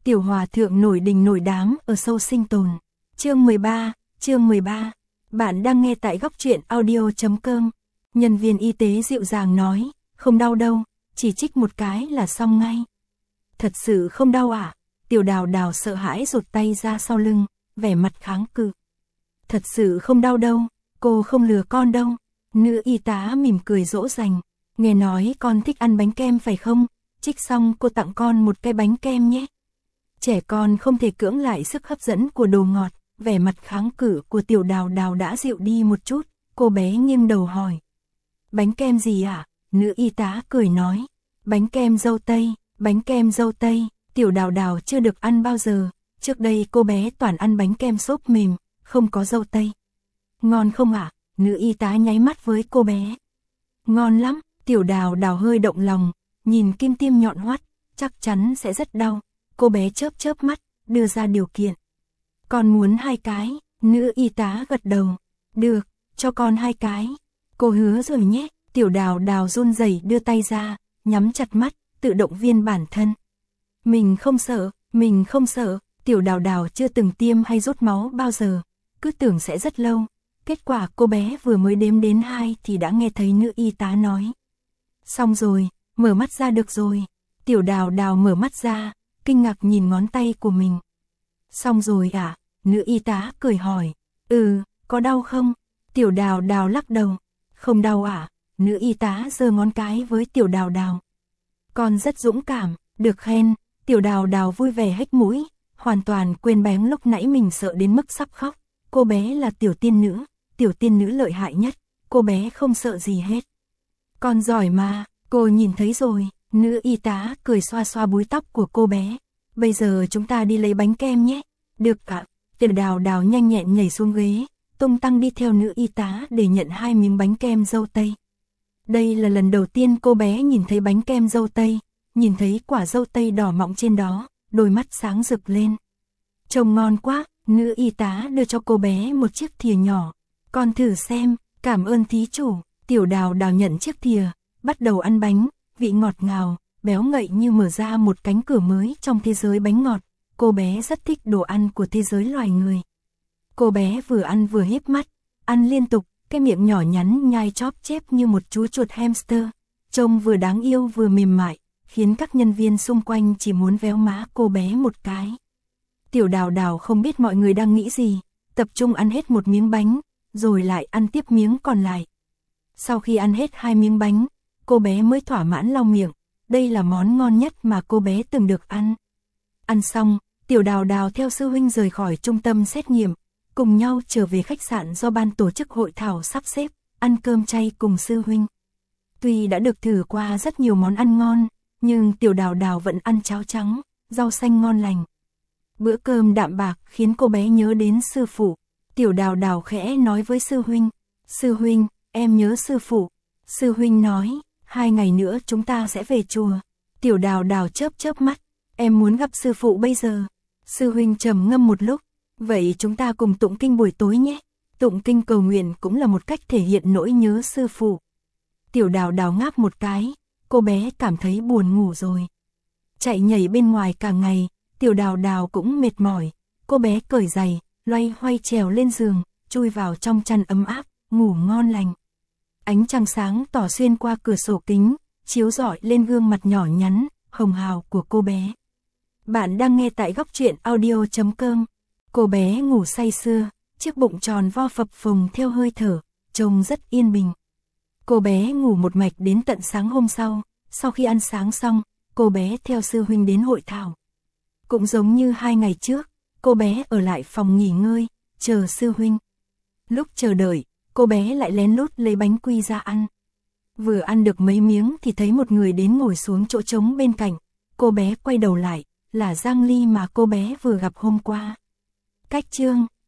Tiểu hòa thượng nổi đình nổi đám ở sâu sinh tồn. Chương 13. Bạn đang nghe tại góc truyện audio.com. Nhân viên y tế dịu dàng nói, không đau đâu, chỉ trích một cái là xong ngay. Thật sự không đau à? Tiểu Đào Đào sợ hãi rụt tay ra sau lưng, vẻ mặt kháng cự. Thật sự không đau đâu, cô không lừa con đâu. Nữ y tá mỉm cười dỗ dành, nghe nói con thích ăn bánh kem phải không? Trích xong cô tặng con một cái bánh kem nhé. Trẻ con không thể cưỡng lại sức hấp dẫn của đồ ngọt, vẻ mặt kháng cự của Tiểu Đào Đào đã dịu đi một chút, cô bé nghiêng đầu hỏi. Bánh kem gì ạ? Nữ y tá cười nói. Bánh kem dâu tây, bánh kem dâu tây. Tiểu Đào Đào chưa được ăn bao giờ, trước đây cô bé toàn ăn bánh kem xốp mềm, không có dâu tây. Ngon không ạ? Nữ y tá nháy mắt với cô bé. Ngon lắm, Tiểu Đào Đào hơi động lòng, nhìn kim tiêm nhọn hoắt, chắc chắn sẽ rất đau. Cô bé chớp chớp mắt, đưa ra điều kiện. Con muốn 2 cái, nữ y tá gật đầu. Được, cho con 2 cái. Cô hứa rồi nhé. Tiểu Đào Đào run rẩy đưa tay ra, nhắm chặt mắt, tự động viên bản thân. Mình không sợ, Tiểu Đào Đào chưa từng tiêm hay rút máu bao giờ, cứ tưởng sẽ rất lâu. Kết quả cô bé vừa mới đếm đến 2 thì đã nghe thấy nữ y tá nói. Xong rồi, mở mắt ra được rồi. Tiểu Đào Đào mở mắt ra, kinh ngạc nhìn ngón tay của mình. Xong rồi à? Nữ y tá cười hỏi. Có đau không? Tiểu Đào Đào lắc đầu. Không đau à? Nữ y tá giơ ngón cái với Tiểu Đào Đào. Con rất dũng cảm, được khen. Tiểu Đào Đào vui vẻ hếch mũi, hoàn toàn quên bén lúc nãy mình sợ đến mức sắp khóc. Cô bé là tiểu tiên nữ lợi hại nhất, cô bé không sợ gì hết. Con giỏi mà, cô nhìn thấy rồi. Nữ y tá cười xoa xoa búi tóc của cô bé. Bây giờ chúng ta đi lấy bánh kem nhé. Được ạ. Tiểu Đào Đào nhanh nhẹn nhảy xuống ghế, tung tăng đi theo nữ y tá để nhận 2 miếng bánh kem dâu tây. Đây là lần đầu tiên cô bé nhìn thấy bánh kem dâu tây, nhìn thấy quả dâu tây đỏ mọng trên đó, đôi mắt sáng rực lên. Trông ngon quá, nữ y tá đưa cho cô bé một chiếc thìa nhỏ. Con thử xem, cảm ơn thí chủ. Tiểu Đào Đào nhận chiếc thìa, bắt đầu ăn bánh, vị ngọt ngào, béo ngậy như mở ra một cánh cửa mới trong thế giới bánh ngọt. Cô bé rất thích đồ ăn của thế giới loài người. Cô bé vừa ăn vừa híp mắt, ăn liên tục, cái miệng nhỏ nhắn nhai chóp chép như một chú chuột hamster, trông vừa đáng yêu vừa mềm mại, khiến các nhân viên xung quanh chỉ muốn véo má cô bé một cái. Tiểu Đào Đào không biết mọi người đang nghĩ gì, tập trung ăn hết một miếng bánh, rồi lại ăn tiếp miếng còn lại. Sau khi ăn hết 2 miếng bánh, cô bé mới thỏa mãn lau miệng, đây là món ngon nhất mà cô bé từng được ăn. Ăn xong, Tiểu Đào Đào theo sư huynh rời khỏi trung tâm xét nghiệm, cùng nhau trở về khách sạn do ban tổ chức hội thảo sắp xếp, ăn cơm chay cùng sư huynh. Tuy đã được thử qua rất nhiều món ăn ngon, nhưng Tiểu Đào Đào vẫn ăn cháo trắng, rau xanh ngon lành. Bữa cơm đạm bạc khiến cô bé nhớ đến sư phụ. Tiểu Đào Đào khẽ nói với sư huynh. Sư huynh, em nhớ sư phụ. Sư huynh nói, 2 ngày nữa chúng ta sẽ về chùa. Tiểu Đào Đào chớp chớp mắt. Em muốn gặp sư phụ bây giờ. Sư huynh trầm ngâm một lúc. Vậy chúng ta cùng tụng kinh buổi tối nhé. Tụng kinh cầu nguyện cũng là một cách thể hiện nỗi nhớ sư phụ. Tiểu Đào Đào ngáp một cái. Cô bé cảm thấy buồn ngủ rồi. Chạy nhảy bên ngoài cả ngày, Tiểu Đào Đào cũng mệt mỏi. Cô bé cởi giày, loay hoay trèo lên giường, chui vào trong chăn ấm áp, ngủ ngon lành. Ánh trăng sáng tỏ xuyên qua cửa sổ kính, chiếu rọi lên gương mặt nhỏ nhắn, hồng hào của cô bé. Bạn đang nghe tại góc truyện audio.com. Cô bé ngủ say sưa, chiếc bụng tròn vo phập phồng theo hơi thở, trông rất yên bình. Cô bé ngủ một mạch đến tận sáng hôm sau khi ăn sáng xong, cô bé theo sư huynh đến hội thảo. Cũng giống như 2 ngày trước, cô bé ở lại phòng nghỉ ngơi, chờ sư huynh. Lúc chờ đợi, cô bé lại lén lút lấy bánh quy ra ăn. Vừa ăn được mấy miếng thì thấy một người đến ngồi xuống chỗ trống bên cạnh. Cô bé quay đầu lại, là Giang Ly mà cô bé vừa gặp hôm qua. Cách chương